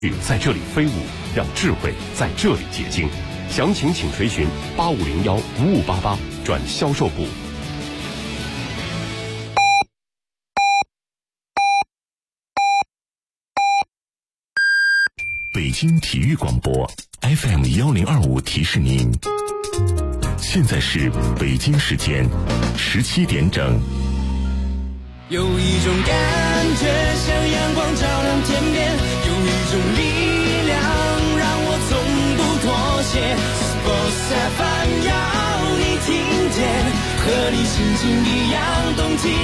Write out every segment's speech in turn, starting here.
在这里飞舞，让智慧在这里结晶。详情请垂询8501-5588转销售部。北京体育广播 FM1025提示您，现在是北京时间17点整。 有一种感觉像阳光照亮天边，有一种力量让我从不妥协。Sports FM 要你听见，和你心情一样动起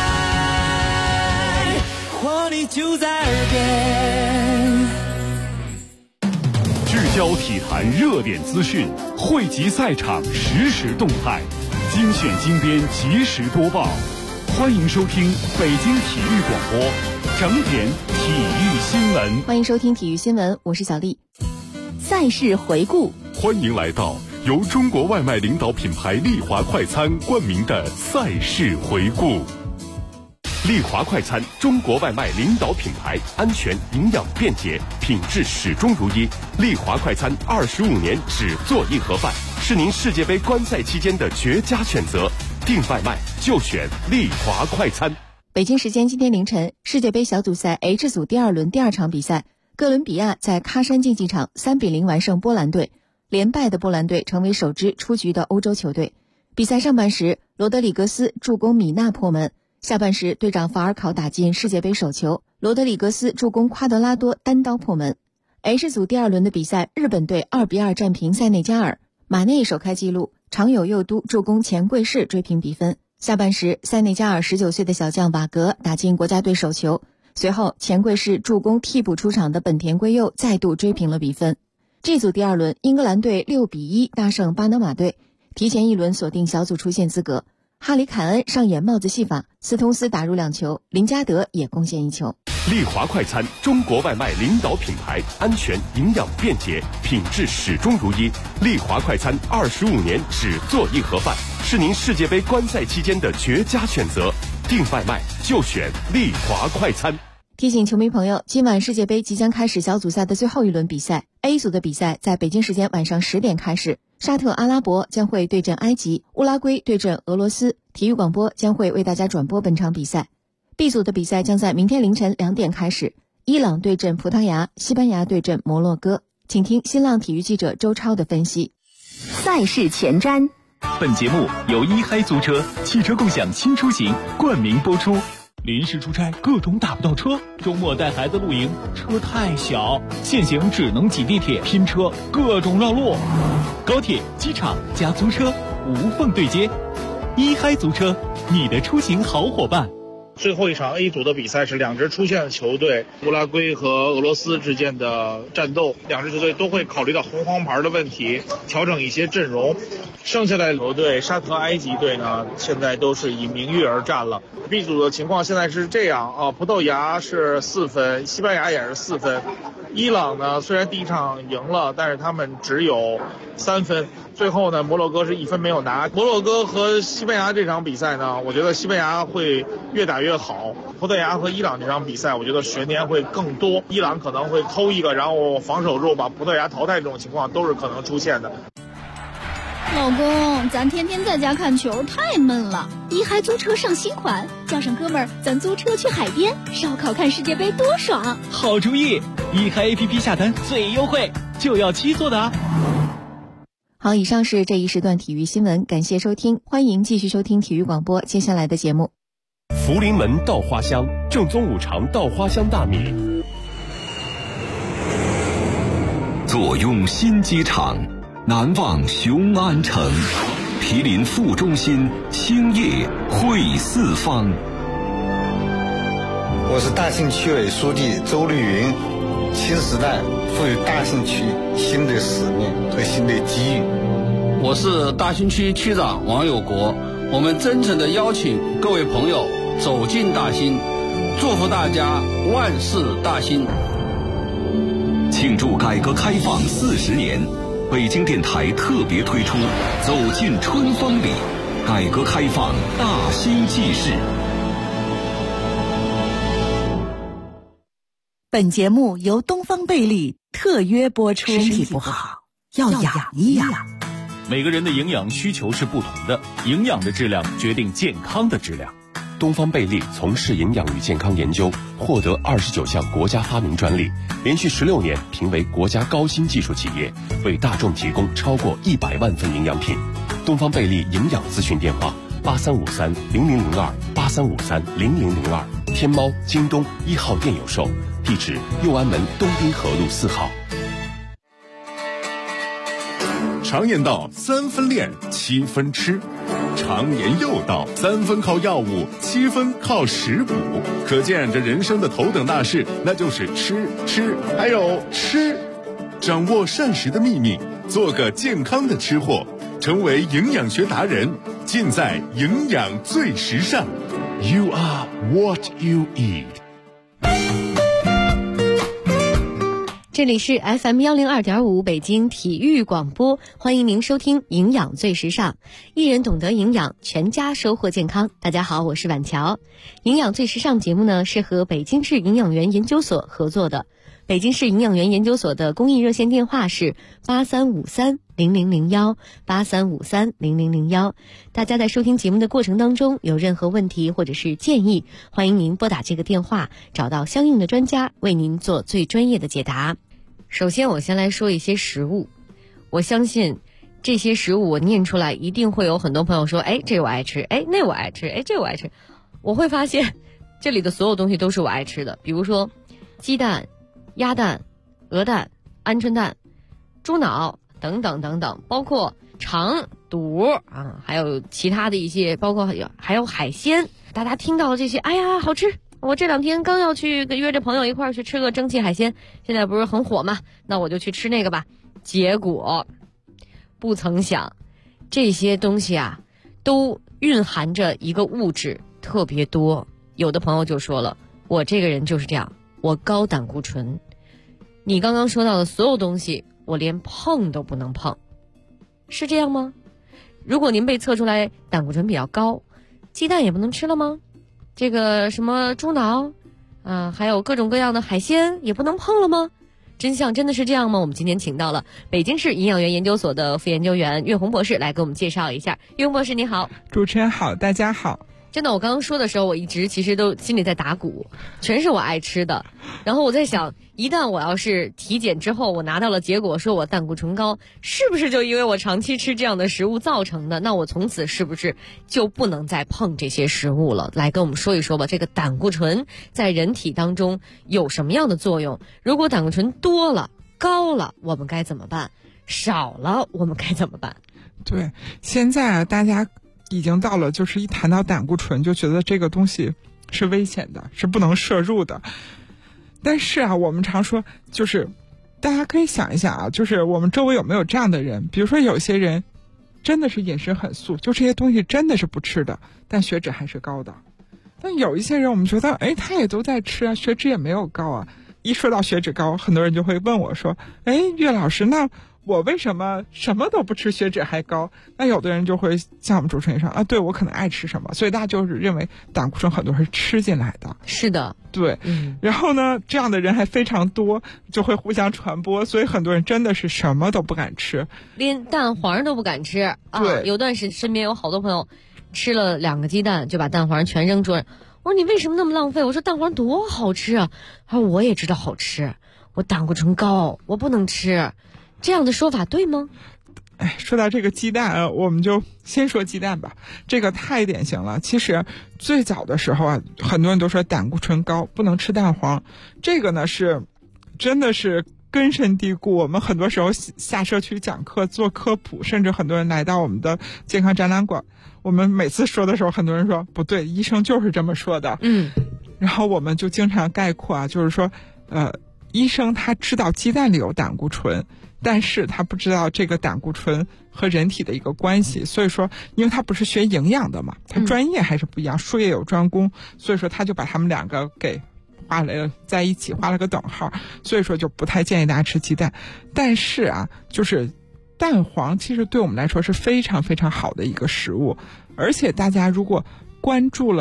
来，活力就在耳边。 聚焦体坛热点资讯，汇集赛场实时动态，精选精编及时播报。欢迎收听北京体育广播整点体育新闻。 欢迎收听体育新闻，我是小丽。赛事回顾， 欢迎来到由中国外卖领导品牌丽华快餐冠名的赛事回顾。丽华快餐，中国外卖领导品牌，安全、营养、便捷，品质始终如一。丽华快餐25年只做一盒饭，是您世界杯观赛期间的绝佳选择。订外卖就选丽华快餐。 北京时间今天凌晨，世界杯小组赛 H 组第二轮第二场比赛，哥伦比亚在喀山竞技场3-0完胜波兰队，连败的波兰队成为首支出局的欧洲球队。比赛上半时，罗德里格斯助攻米纳破门，下半时队长法尔考打进世界杯首球，罗德里格斯助攻夸德拉多单刀破门。H 组第二轮的比赛，日本队2-2战平塞内加尔，马内首开纪录，常有佑都助攻钱贵士追平比分。下半时，塞内加尔19岁的小将瓦格打进国家队首球，随后钱贵士助攻替补出场的本田圭佑再度追平了比分。G 组第二轮，英格兰队6-1大胜巴拿马队，提前一轮锁定小组出线资格。哈里凯恩上演帽子戏法，斯通斯打入2球，林加德也贡献1球。 丽华快餐，中国外卖领导品牌，安全、营养、便捷，品质始终如一。丽华快餐25年只做一盒饭，是您世界杯观赛期间的绝佳选择。订外卖就选丽华快餐。 提醒球迷朋友，今晚世界杯即将开始小组赛的最后一轮比赛 ，A 组的比赛在北京时间晚上10点开始，沙特阿拉伯将会对阵埃及，乌拉圭对阵俄罗斯。体育广播将会为大家转播本场比赛。B 组的比赛将在明天凌晨2点开始，伊朗对阵葡萄牙，西班牙对阵摩洛哥。请听新浪体育记者周超的分析。 赛事前瞻。 本节目由一嗨租车汽车共享新出行冠名播出。临时出差各种打不到车，周末带孩子露营车太小，现行只能挤地铁拼车，各种绕路。高铁、机场加租车无缝对接，一嗨租车，你的出行好伙伴。 最后一场 A 组的比赛是两支出线的球队乌拉圭和俄罗斯之间的战斗，两支球队都会考虑到红黄牌的问题，调整一些阵容。剩下的球队沙特、埃及队呢，现在都是以名誉而战了。B 组的情况现在是这样啊，葡萄牙是4分，西班牙也是4分。伊朗呢，虽然第一场赢了，但是他们只有3分。最后呢，摩洛哥是1分没有拿。摩洛哥和西班牙这场比赛呢，我觉得西班牙会越打越好。葡萄牙和伊朗这场比赛，我觉得悬念会更多。伊朗可能会偷一个，然后防守肉把葡萄牙淘汰，这种情况都是可能出现的。 老公，咱天天在家看球太闷了，一嗨租车上新款，叫上哥们儿，咱租车去海边烧烤看世界杯多爽！ 好主意，一嗨 APP 下单最优惠，就要7座的啊！ 好，以上是这一时段体育新闻，感谢收听，欢迎继续收听体育广播接下来的节目。 福临门稻花香，正宗五常稻花香大米。 坐拥新机场，难忘雄安城，毗邻副中心，兴业汇四方。 我是大兴区委书记周绿云。新时代赋予大兴区新的使命和新的机遇。 我是大兴区区长王有国，我们真诚地邀请各位朋友走进大兴，祝福大家万事大兴。 庆祝改革开放40年，北京电台特别推出走进春风里，改革开放大兴纪事。 本节目由东方贝利特约播出。身体不好要养一养。 每个人的营养需求是不同的，营养的质量决定健康的质量。 东方贝利从事营养与健康研究，获得29项国家发明专利，连续16年评为国家高新技术企业，为大众提供超过100万份营养品。东方贝利营养咨询电话8353-0002，8353-0002，天猫、京东1号店有售，地址右安门东滨河路4号。 常言道3分练7分吃，常言又道3分靠药物7分靠食补，可见这人生的头等大事那就是吃还有吃。掌握膳食的秘密，做个健康的吃货，成为营养学达人，尽在营养最时尚。 You are what you eat。 这里是 FM 102.5北京体育广播，欢迎您收听营养最时尚，一人懂得营养，全家收获健康。大家好，我是婉乔。营养最时尚节目呢是和北京市营养员研究所合作的，北京市营养员研究所的公益热线电话是8353-0001 8353-0001。大家在收听节目的过程当中有任何问题或者是建议，欢迎您拨打这个电话，找到相应的专家为您做最专业的解答。首先我先来说一些食物，我相信这些食物我念出来一定会有很多朋友说，这我爱吃，那我爱吃，这我爱吃。我会发现这里的所有东西都是我爱吃的，比如说鸡蛋、鸭蛋、鹅蛋、鹌鹑蛋、猪脑等等等等，包括肠、肚啊，还有其他的一些，包括还有海鲜。大家听到这些，哎呀好吃，我这2天刚要去约着朋友一块儿去吃个蒸汽海鲜，现在不是很火吗？那我就去吃那个吧。结果不曾想，这些东西啊都蕴含着一个物质特别多。有的朋友就说了，我这个人就是这样，我高胆固醇。你刚刚说到的所有东西我连碰都不能碰，是这样吗？如果您被测出来胆固醇比较高，鸡蛋也不能吃了吗？这个什么猪脑还有各种各样的海鲜也不能碰了吗？真相真的是这样吗？我们今天请到了北京市营养员研究所的副研究员岳红博士来给我们介绍一下。岳红博士你好。 主持人好，大家好。 真的，我刚刚说的时候我一直其实都心里在打鼓，全是我爱吃的。然后我在想，一旦我要是体检之后我拿到了结果说我胆固醇高，是不是就因为我长期吃这样的食物造成的？那我从此是不是就不能再碰这些食物了？来跟我们说一说吧，这个胆固醇在人体当中有什么样的作用？如果胆固醇多了高了我们该怎么办？少了我们该怎么办？ 对，现在大家已经到了就是一谈到胆固醇就觉得这个东西是危险的，是不能摄入的。但是我们常说就是大家可以想一想就是我们周围有没有这样的人，比如说有些人真的是饮食很素，就这些东西真的是不吃的，但血脂还是高的。但有一些人我们觉得他也都在吃血脂也没有高一说到血脂高，很多人就会问我说岳老师，那我为什么什么都不吃血脂还高？那有的人就会像我们主持人说对，我可能爱吃什么，所以大家就是认为胆固醇很多是吃进来的。 是的， 对。然后呢，这样的人还非常多，就会互相传播，所以很多人真的是什么都不敢吃， 连蛋黄都不敢吃对， 有段时间身边有好多朋友吃了2个鸡蛋就把蛋黄全扔桌上。我说你为什么那么浪费？我说蛋黄多好吃啊。他说我也知道好吃，我胆固醇高，我不能吃。这样的说法对吗？ 说到这个鸡蛋我们就先说鸡蛋吧，这个太典型了。其实最早的时候很多人都说胆固醇高不能吃蛋黄，这个呢是真的是根深蒂固。我们很多时候下社区讲课做科普，甚至很多人来到我们的健康展览馆，我们每次说的时候很多人说不对，医生就是这么说的。然后我们就经常概括就是说医生他知道鸡蛋里有胆固醇，但是他不知道这个胆固醇和人体的一个关系，所以说因为他不是学营养的嘛，他专业还是不一样，术业有专攻，所以说他就把他们2个给画了在一起，画了个等号，所以说就不太建议大家吃鸡蛋。但是就是蛋黄其实对我们来说是非常非常好的一个食物，而且大家如果关注了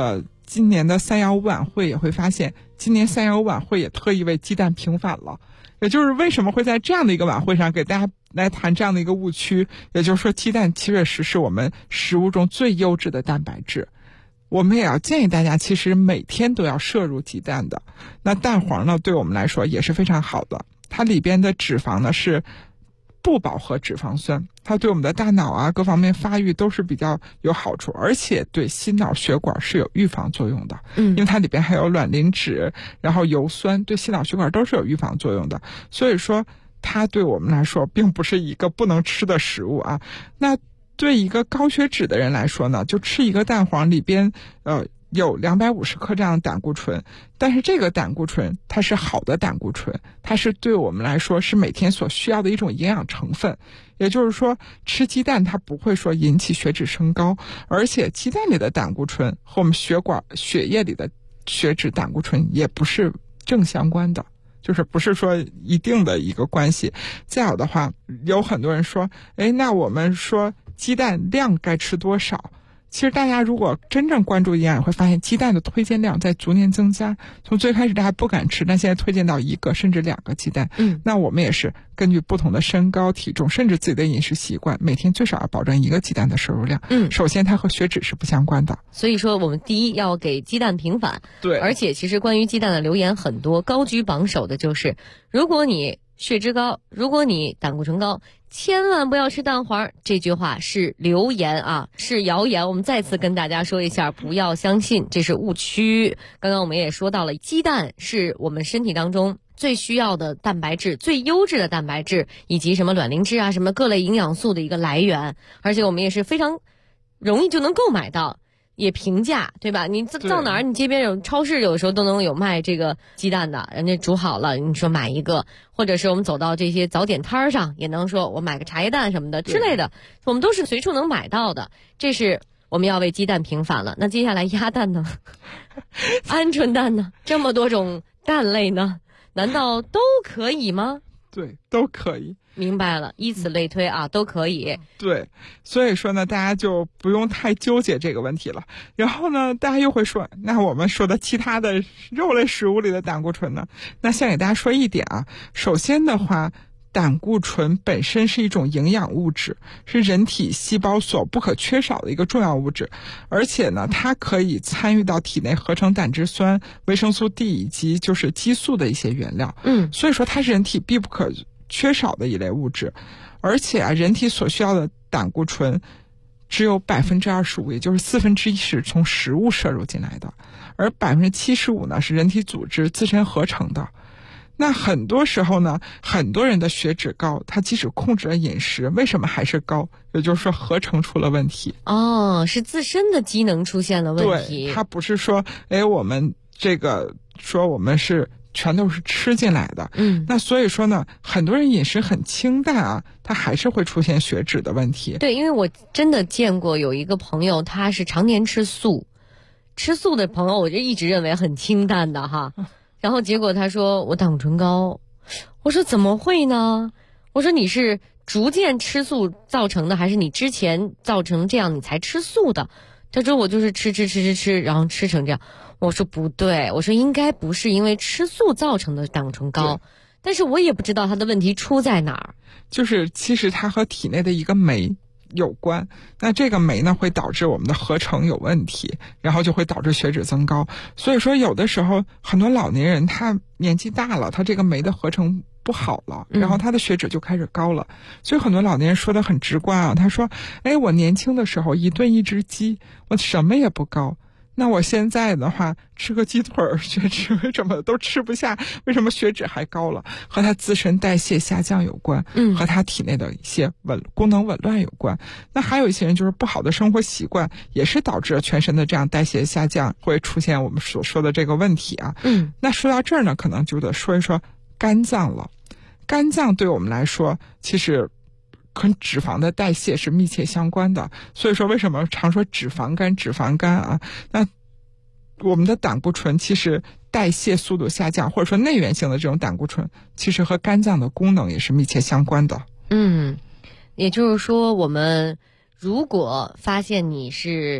今年的315晚会也会发现，今年315晚会也特意为鸡蛋平反了。也就是为什么会在这样的一个晚会上给大家来谈这样的一个误区，也就是说鸡蛋确实是我们食物中最优质的蛋白质。我们也要建议大家其实每天都要摄入鸡蛋的。那蛋黄呢对我们来说也是非常好的，它里边的脂肪呢是不饱和脂肪酸，它对我们的大脑啊各方面发育都是比较有好处，而且对心脑血管是有预防作用的。因为它里边还有卵磷脂，然后油酸，对心脑血管都是有预防作用的。所以说它对我们来说并不是一个不能吃的食物啊。那对一个高血脂的人来说呢，就吃一个蛋黄里边有250克这样的胆固醇，但是这个胆固醇它是好的胆固醇，它是对我们来说是每天所需要的一种营养成分。也就是说吃鸡蛋它不会说引起血脂升高，而且鸡蛋里的胆固醇和我们血液里的血脂胆固醇也不是正相关的，就是不是说一定的一个关系。再有的话，有很多人说那我们说鸡蛋量该吃多少，其实大家如果真正关注营养，会发现鸡蛋的推荐量在逐年增加。从最开始大家不敢吃，但现在推荐到1个甚至2个鸡蛋。那我们也是根据不同的身高体重甚至自己的饮食习惯，每天最少要保证1个鸡蛋的摄入量。首先它和血脂是不相关的， 所以说我们第一要给鸡蛋平反。 对， 而且其实关于鸡蛋的留言很多，高居榜首的就是如果你血脂高，如果你胆固醇高，千万不要吃蛋黄。这句话是流言啊，是谣言。我们再次跟大家说一下，不要相信，这是误区。刚刚我们也说到了，鸡蛋是我们身体当中最需要的蛋白质，最优质的蛋白质，以及什么卵磷脂啊，什么各类营养素的一个来源，而且我们也是非常容易就能购买到，也平价，对吧？你到哪儿，你街边有超市，有时候都能有卖这个鸡蛋的，人家煮好了，你说买一个，或者是我们走到这些早点摊上，也能说我买个茶叶蛋什么的之类的，我们都是随处能买到的。这是我们要为鸡蛋平反了。那接下来鸭蛋呢？鹌鹑蛋呢？这么多种蛋类呢，难道都可以吗？ 对，都可以。 明白了，以此类推啊，都可以。 对，所以说呢，大家就不用太纠结这个问题了。然后呢，大家又会说，那我们说的其他的肉类食物里的胆固醇呢？那先给大家说一点啊，首先的话，胆固醇本身是一种营养物质，是人体细胞所不可缺少的一个重要物质，而且呢，它可以参与到体内合成胆汁酸、维生素 D 以及就是激素的一些原料。所以说它是人体必不可缺少的一类物质。而且啊，人体所需要的胆固醇只有25%，也就是1/4是从食物摄入进来的，而75%呢是人体组织自身合成的。那很多时候呢，很多人的血脂高，他即使控制了饮食，为什么还是高？也就是说合成出了问题。 是自身的机能出现了问题。 对，它不是说我们这个说我们是全都是吃进来的。那所以说呢，很多人饮食很清淡啊，他还是会出现血脂的问题。 对，因为我真的见过有一个朋友，他是常年吃素的朋友，我就一直认为很清淡的哈。然后结果他说我胆固醇高，我说怎么会呢？我说你是逐渐吃素造成的，还是你之前造成这样你才吃素的？他说我就是吃，然后吃成这样。我说不对，我说应该不是因为吃素造成的胆固醇高，但是我也不知道他的问题出在哪儿。 就是其实它和体内的一个酶有关，那这个酶呢会导致我们的合成有问题，然后就会导致血脂增高。所以说有的时候很多老年人他年纪大了，他这个酶的合成不好了，然后他的血脂就开始高了。所以很多老年人说的很直观啊，他说我年轻的时候1顿1只鸡，我什么也不高，那我现在的话吃个鸡腿血脂为什么都吃不下，为什么血脂还高了？和他自身代谢下降有关，和他体内的一些功能紊乱有关。那还有一些人就是不好的生活习惯，也是导致全身的这样代谢下降，会出现我们所说的这个问题啊。那说到这儿呢，可能就得说一说肝脏了。肝脏对我们来说其实跟脂肪的代谢是密切相关的，所以说为什么常说脂肪肝啊？那我们的胆固醇其实代谢速度下降，或者说内源性的这种胆固醇，其实和肝脏的功能也是密切相关的。 也就是说，我们如果发现你是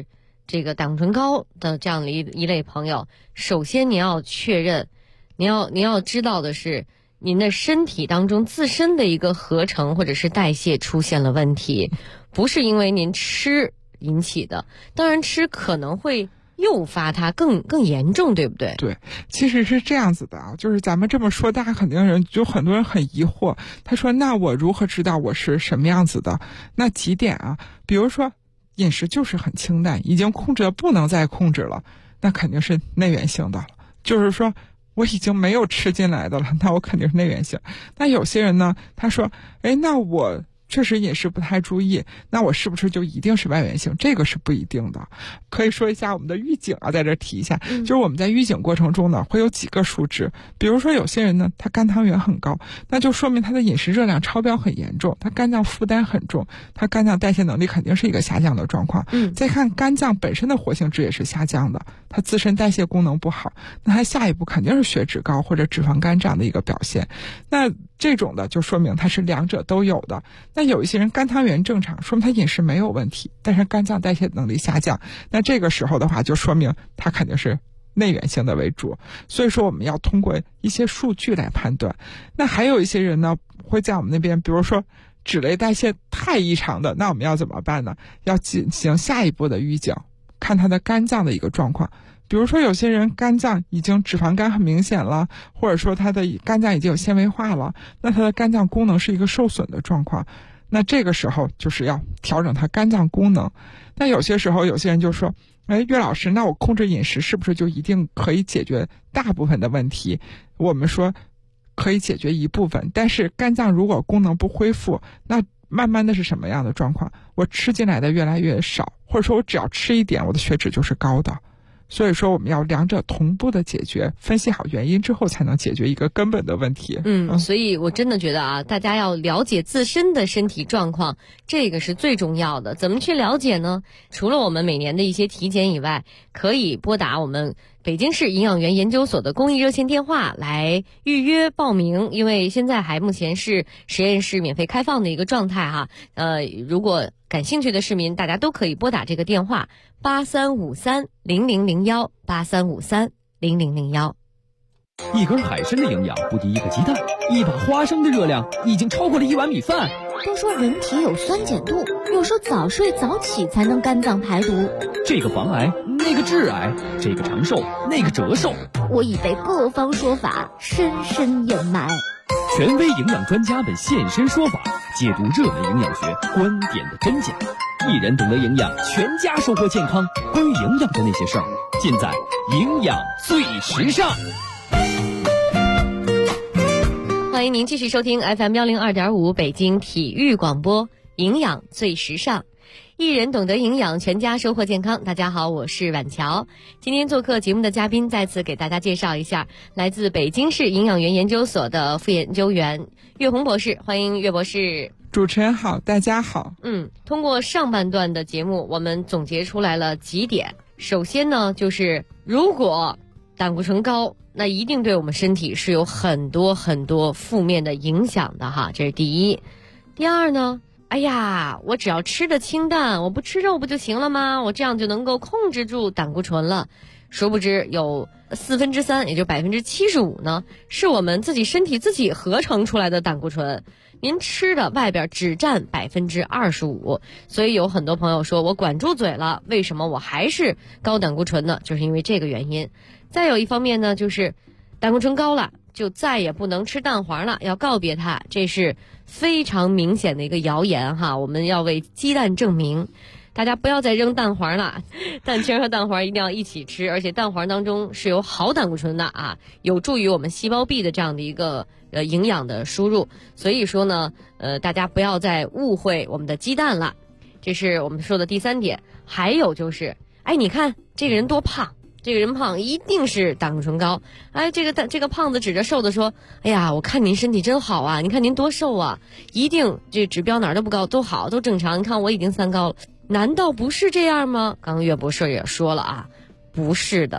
这个胆固醇高的这样的一类朋友，首先你要确认，你要知道的是，您的身体当中自身的一个合成或者是代谢出现了问题，不是因为您吃引起的。当然吃可能会诱发它更严重，对不对？ 对，其实是这样子的啊，就是咱们这么说，大家很多人很疑惑，他说那我如何知道我是什么样子的？那几点啊，比如说饮食就是很清淡，已经控制了不能再控制了，那肯定是内源性的了，就是说我已经没有吃进来的了，那我肯定是内源性。那有些人呢，他说那我确实饮食不太注意，那我是不是就一定是外源性？这个是不一定的。可以说一下我们的预警啊，在这提一下，就是我们在预警过程中呢，会有几个数值，比如说有些人呢，他肝糖原很高，那就说明他的饮食热量超标很严重，他肝脏负担很重，他肝脏代谢能力肯定是一个下降的状况。再看肝脏本身的活性值也是下降的，他自身代谢功能不好，那他下一步肯定是血脂高或者脂肪肝这样的一个表现。那这种的就说明他是两者都有的。那有一些人肝糖原正常，说明他饮食没有问题，但是肝脏代谢能力下降，那这个时候的话就说明他肯定是内源性的为主。所以说我们要通过一些数据来判断。那还有一些人呢，会在我们那边比如说脂类代谢太异常的，那我们要怎么办呢？要进行下一步的预警，看他的肝脏的一个状况。比如说有些人肝脏已经脂肪肝很明显了，或者说他的肝脏已经有纤维化了，那他的肝脏功能是一个受损的状况，那这个时候就是要调整他肝脏功能。那有些时候有些人就说，岳老师，那我控制饮食是不是就一定可以解决大部分的问题？我们说可以解决一部分，但是肝脏如果功能不恢复，那慢慢的是什么样的状况？我吃进来的越来越少，或者说我只要吃一点，我的血脂就是高的。所以说我们要两者同步的解决，分析好原因之后才能解决一个根本的问题。 所以我真的觉得啊，大家要了解自身的身体状况，这个是最重要的。怎么去了解呢？除了我们每年的一些体检以外，可以拨打我们北京市营养元研究所的公益热线电话来预约报名，因为现在目前是实验室免费开放的一个状态哈。如果感兴趣的市民，大家都可以拨打这个电话83530001 83530001。 一根海参的营养不敌一个鸡蛋，一把花生的热量已经超过了一碗米饭。 都说人体有酸碱度，有时候早睡早起才能肝脏排毒。 这个防癌，那个致癌，这个长寿，那个折寿。 我已被各方说法深深隐瞒。 权威营养专家们现身说法，解读热门营养学观点的真假。一人懂得营养，全家收获健康。关于营养的那些事儿，尽在营养最时尚。 欢迎您继续收听 FM102.5 北京体育广播，营养最时尚。一人懂得营养，全家收获健康。大家好，我是婉乔。今天做客节目的嘉宾，再次给大家介绍一下，来自北京市营养元研究所的副研究员岳红博士。欢迎岳博士。 主持人好，大家好。 通过上半段的节目，我们总结出来了几点。首先呢，就是如果胆固醇高，那一定对我们身体是有很多很多负面的影响的哈，这是第一。第二呢，我只要吃的清淡，我不吃肉不就行了吗？我这样就能够控制住胆固醇了。殊不知有3/4，也就75%呢，是我们自己身体自己合成出来的胆固醇。您吃的外边只占25%，所以有很多朋友说我管住嘴了，为什么我还是高胆固醇呢？就是因为这个原因。再有一方面呢，就是胆固醇高了，就再也不能吃蛋黄了，要告别它，这是非常明显的一个谣言哈。我们要为鸡蛋证明，大家不要再扔蛋黄了，蛋清和蛋黄一定要一起吃，而且蛋黄当中是有好胆固醇的啊，有助于我们细胞壁的这样的一个营养的输入。所以说呢，大家不要再误会我们的鸡蛋了，这是我们说的第三点。还有就是，你看这个人多胖。这个人胖一定是胆固醇高。这个胖子指着瘦的说，我看您身体真好啊，你看您多瘦啊，一定这指标哪儿都不高，都好，都正常，你看我已经3高了。难道不是这样吗？刚刚岳博士也说了啊，不是的。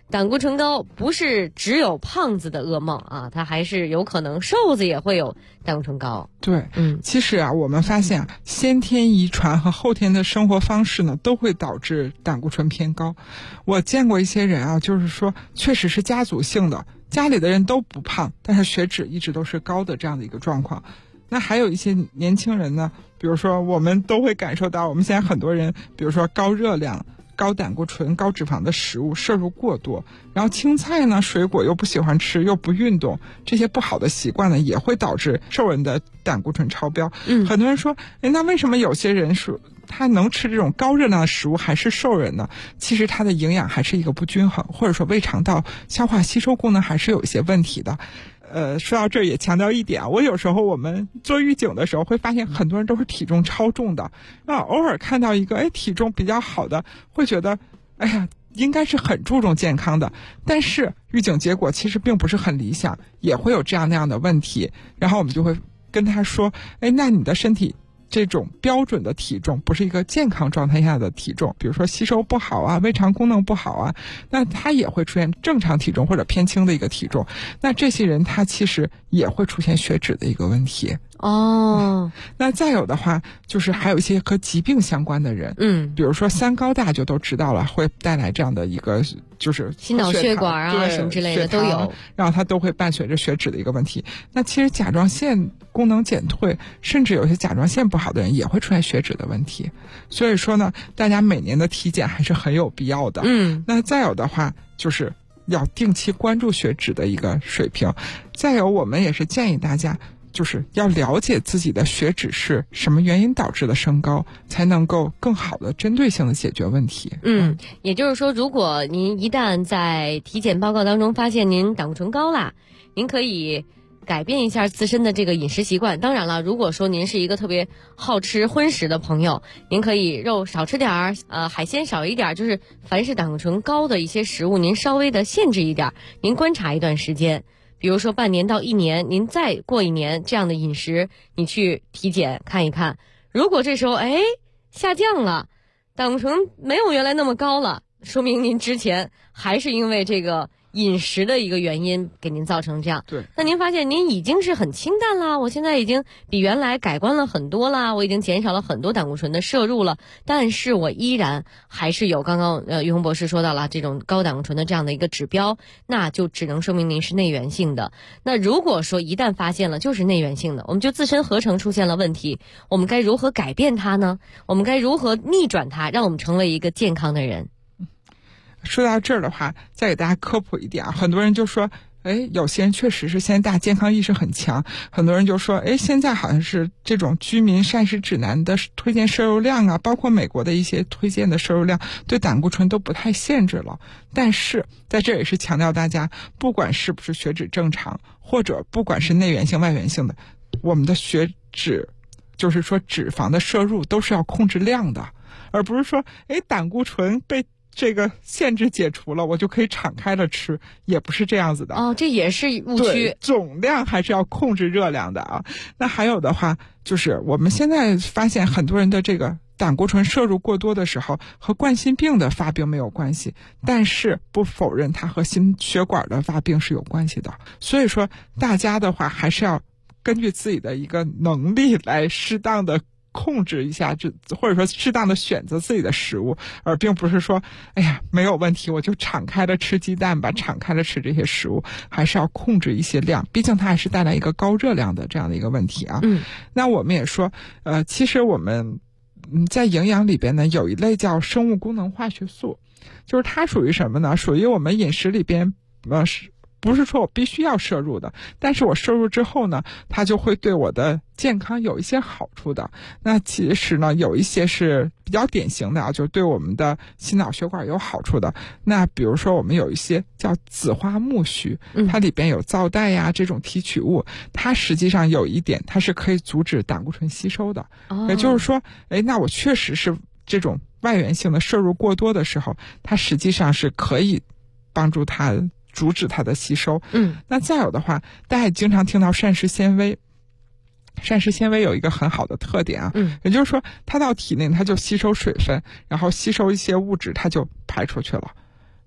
胆固醇高不是只有胖子的噩梦啊，它还是有可能瘦子也会有胆固醇高。 对，其实啊，我们发现先天遗传和后天的生活方式呢，都会导致胆固醇偏高。我见过一些人啊，就是说确实是家族性的，家里的人都不胖，但是血脂一直都是高的这样的一个状况。那还有一些年轻人呢，比如说我们都会感受到，我们现在很多人，比如说高热量、高胆固醇、高脂肪的食物摄入过多，然后青菜呢、水果又不喜欢吃，又不运动，这些不好的习惯呢，也会导致瘦人的胆固醇超标。很多人说，那为什么有些人说他能吃这种高热量的食物还是瘦人呢？其实他的营养还是一个不均衡，或者说胃肠道消化吸收功能还是有一些问题的。说到这儿也强调一点，我有时候我们做预警的时候会发现很多人都是体重超重的，偶尔看到一个体重比较好的，会觉得应该是很注重健康的，但是预警结果其实并不是很理想，也会有这样那样的问题，然后我们就会跟他说，那你的身体这种标准的体重不是一个健康状态下的体重，比如说吸收不好啊，胃肠功能不好啊，那他也会出现正常体重或者偏轻的一个体重，那这些人他其实也会出现血脂的一个问题。那再有的话就是还有一些和疾病相关的人，比如说三高大家就都知道了，会带来这样的一个就是心脑血管啊什么之类的都有， 然后它都会伴随着血脂的一个问题。那其实甲状腺功能减退，甚至有些甲状腺不好的人也会出现血脂的问题。所以说呢，大家每年的体检还是很有必要的。那再有的话就是要定期关注血脂的一个水平。再有我们也是建议大家就是要了解自己的血脂是什么原因导致的升高，才能够更好的针对性的解决问题。 也就是说，如果您一旦在体检报告当中发现您胆固醇高了，您可以改变一下自身的这个饮食习惯。当然了，如果说您是一个特别好吃荤食的朋友，您可以肉少吃点儿，海鲜少一点，就是凡是胆固醇高的一些食物，您稍微的限制一点，您观察一段时间。比如说半年到1年，您再过1年这样的饮食，你去体检看一看，如果这时候下降了，胆固醇没有原来那么高了，说明您之前还是因为这个饮食的一个原因给您造成这样。 对， 那您发现您已经是很清淡啦，我现在已经比原来改观了很多啦，我已经减少了很多胆固醇的摄入了，但是我依然还是有刚刚于红博士说到了这种高胆固醇的这样的一个指标，那就只能说明您是内源性的。那如果说一旦发现了就是内源性的，我们就自身合成出现了问题，我们该如何改变它呢？我们该如何逆转它，让我们成为一个健康的人？ 说到这儿的话，再给大家科普一点啊，很多人就说，有些人确实是现在大家健康意识很强，很多人就说，现在好像是这种居民膳食指南的推荐摄入量啊，包括美国的一些推荐的摄入量，对胆固醇都不太限制了。但是在这也是强调大家，不管是不是血脂正常，或者不管是内源性外源性的，我们的血脂就是说脂肪的摄入都是要控制量的，而不是说胆固醇被这个限制解除了，我就可以敞开了吃，也不是这样子的。 这也是误区。 对，总量还是要控制热量的啊。那还有的话，就是我们现在发现很多人的这个胆固醇摄入过多的时候，和冠心病的发病没有关系，但是不否认它和心血管的发病是有关系的。所以说，大家的话还是要根据自己的一个能力来适当的控制一下，或者说适当的选择自己的食物，而并不是说没有问题我就敞开了吃鸡蛋吧，敞开了吃这些食物，还是要控制一些量，毕竟它还是带来一个高热量的这样的一个问题啊。那我们也说其实我们在营养里边呢，有一类叫生物功能化学素，就是它属于什么呢？属于我们饮食里边不是说我必须要摄入的，但是我摄入之后呢，它就会对我的健康有一些好处的。那其实呢，有一些是比较典型的啊，就是对我们的心脑血管有好处的。那比如说我们有一些叫紫花苜蓿，它里边有皂带呀这种提取物，它实际上有一点，它是可以阻止胆固醇吸收的。也就是说，那我确实是这种外源性的摄入过多的时候，它实际上是可以帮助它阻止它的吸收。那再有的话，大家也经常听到膳食纤维。膳食纤维有一个很好的特点啊，也就是说它到体内它就吸收水分，然后吸收一些物质它就排出去了。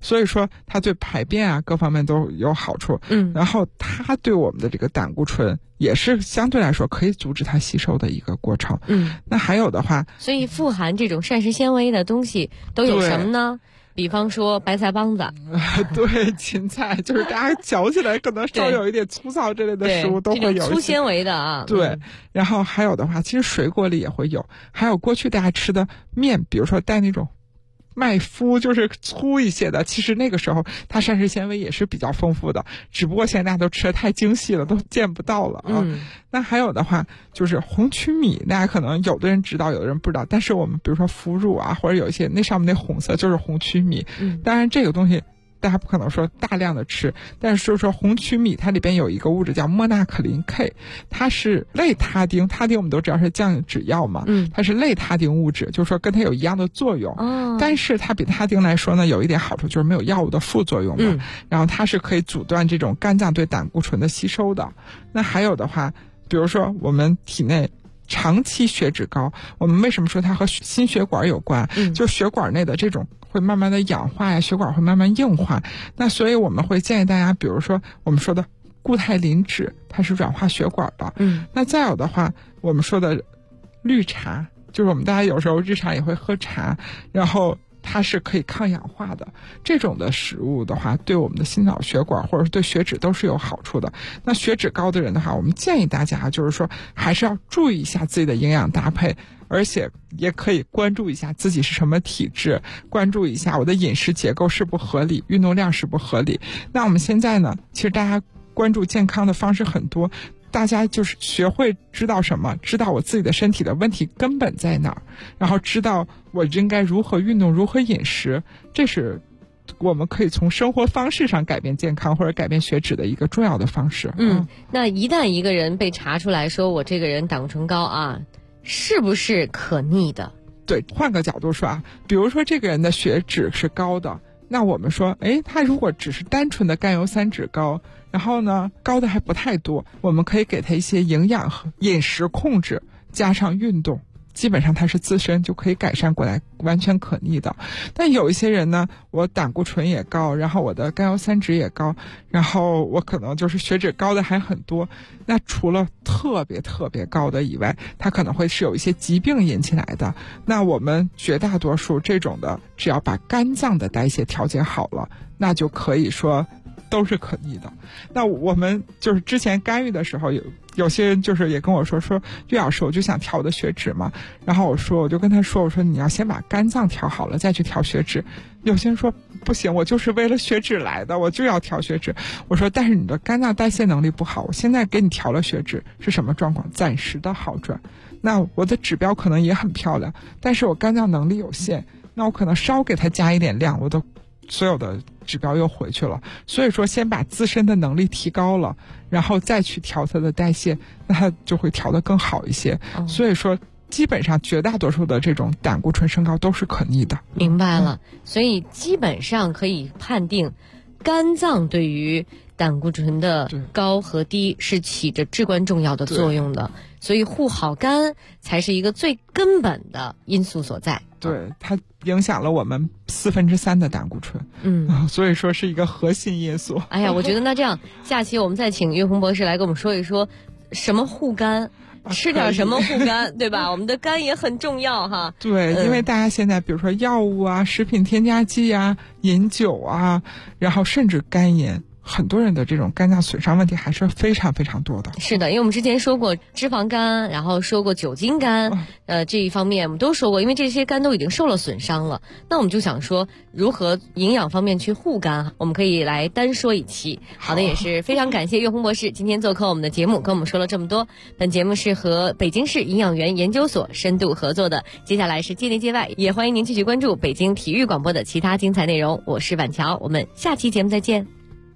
所以说它对排便啊各方面都有好处。然后它对我们的这个胆固醇也是相对来说可以阻止它吸收的一个过程。那还有的话， 所以富含这种膳食纤维的东西都有什么呢？比方说白菜帮子， 对，芹菜，就是大家嚼起来可能稍有一点粗糙之类的食物都会有粗纤维的啊。 对，然后还有的话，其实水果里也会有，还有过去大家吃的面，比如说带那种麦麸，就是粗一些的，其实那个时候它膳食纤维也是比较丰富的，只不过现在大家都吃的太精细了，都见不到了啊。那还有的话就是红曲米，大家可能有的人知道，有的人不知道，但是我们比如说腐乳啊，或者有一些那上面那红色就是红曲米。当然这个东西大家不可能说大量的吃，但是说红曲米它里边有一个物质叫莫纳可林 K， 它是类他汀，他汀我们都知道是降脂药嘛，它是类他汀物质，就是说跟它有一样的作用。但是它比他汀来说呢，有一点好处就是没有药物的副作用嘛。然后它是可以阻断这种肝脏对胆固醇的吸收的。那还有的话，比如说我们体内长期血脂高，我们为什么说它和心血管有关？就血管内的这种会慢慢的氧化呀，血管会慢慢硬化。那所以我们会建议大家，比如说我们说的固态磷脂，它是软化血管的。那再有的话，我们说的绿茶，就是我们大家有时候日常也会喝茶，然后它是可以抗氧化的。这种的食物的话，对我们的心脑血管或者是对血脂都是有好处的。那血脂高的人的话，我们建议大家就是说还是要注意一下自己的营养搭配，而且也可以关注一下自己是什么体质，关注一下我的饮食结构是不合理，运动量是不合理。那我们现在呢，其实大家关注健康的方式很多，大家就是学会知道什么，知道我自己的身体的问题根本在哪儿，然后知道我应该如何运动，如何饮食，这是我们可以从生活方式上改变健康或者改变血脂的一个重要的方式。 那一旦一个人被查出来说我这个人胆固醇高啊，是不是可逆的？ 对，换个角度说啊，比如说这个人的血脂是高的，那我们说，他如果只是单纯的甘油三酯高，然后呢高的还不太多，我们可以给他一些营养和饮食控制，加上运动，基本上它是自身就可以改善过来，完全可逆的。但有一些人呢，我胆固醇也高，然后我的甘油三酯也高，然后我可能就是血脂高的还很多，那除了特别特别高的以外，它可能会是有一些疾病引起来的。那我们绝大多数这种的，只要把肝脏的代谢调节好了，那就可以说都是可逆的。那我们就是之前干预的时候，有些人就是也跟我说岳老师，我就想调我的血脂嘛。然后我就跟他说，我说你要先把肝脏调好了再去调血脂。有些人说不行，我就是为了血脂来的，我就要调血脂。我说但是你的肝脏代谢能力不好，我现在给你调了血脂是什么状况？暂时的好转。那我的指标可能也很漂亮，但是我肝脏能力有限，那我可能稍给它加一点量，我的所有的指标又回去了。所以说先把自身的能力提高了，然后再去调它的代谢，那它就会调得更好一些。所以说基本上绝大多数的这种胆固醇升高都是可逆的。 明白了。所以基本上可以判定肝脏对于胆固醇的高和低是起着至关重要的作用的，所以护好肝才是一个最根本的因素所在。 对，它影响了我们3/4的胆固醇。所以说是一个核心因素。 哎呀，我觉得那这样下期我们再请岳红博士来跟我们说一说什么护肝，吃点什么护肝，对吧？我们的肝也很重要哈。 对，因为大家现在比如说药物啊、食品添加剂啊、饮酒啊，然后甚至肝炎，很多人的这种肝脏损伤问题还是非常非常多的。 是的，因为我们之前说过脂肪肝，然后说过酒精肝，这一方面我们都说过，因为这些肝都已经受了损伤了。那我们就想说如何营养方面去护肝，我们可以来单说一期。好的，也是非常感谢岳红博士今天做客我们的节目，跟我们说了这么多。本节目是和北京市营养员研究所深度合作的，接下来是界内界外，也欢迎您继续关注北京体育广播的其他精彩内容。我是婉乔，我们下期节目再见。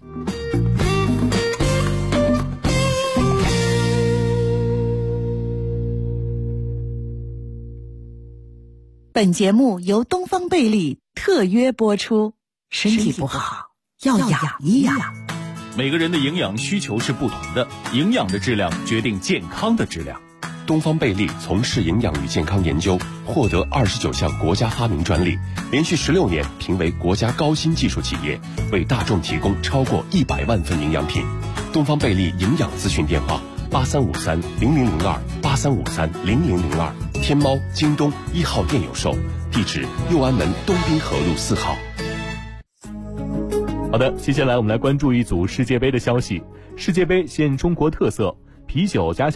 本节目由东方贝利特约播出。身体不好要养一养。 每个人的营养需求是不同的，营养的质量决定健康的质量。 东方贝利从事营养与健康研究，获得29项国家发明专利，连续16年评为国家高新技术企业，为大众提供超过100万份营养品。东方贝利营养咨询电话83530002，83530002，天猫、京东1号店有售，地址右安门东滨河路4号。 好的，接下来我们来关注一组世界杯的消息。世界杯现中国特色，啤酒加小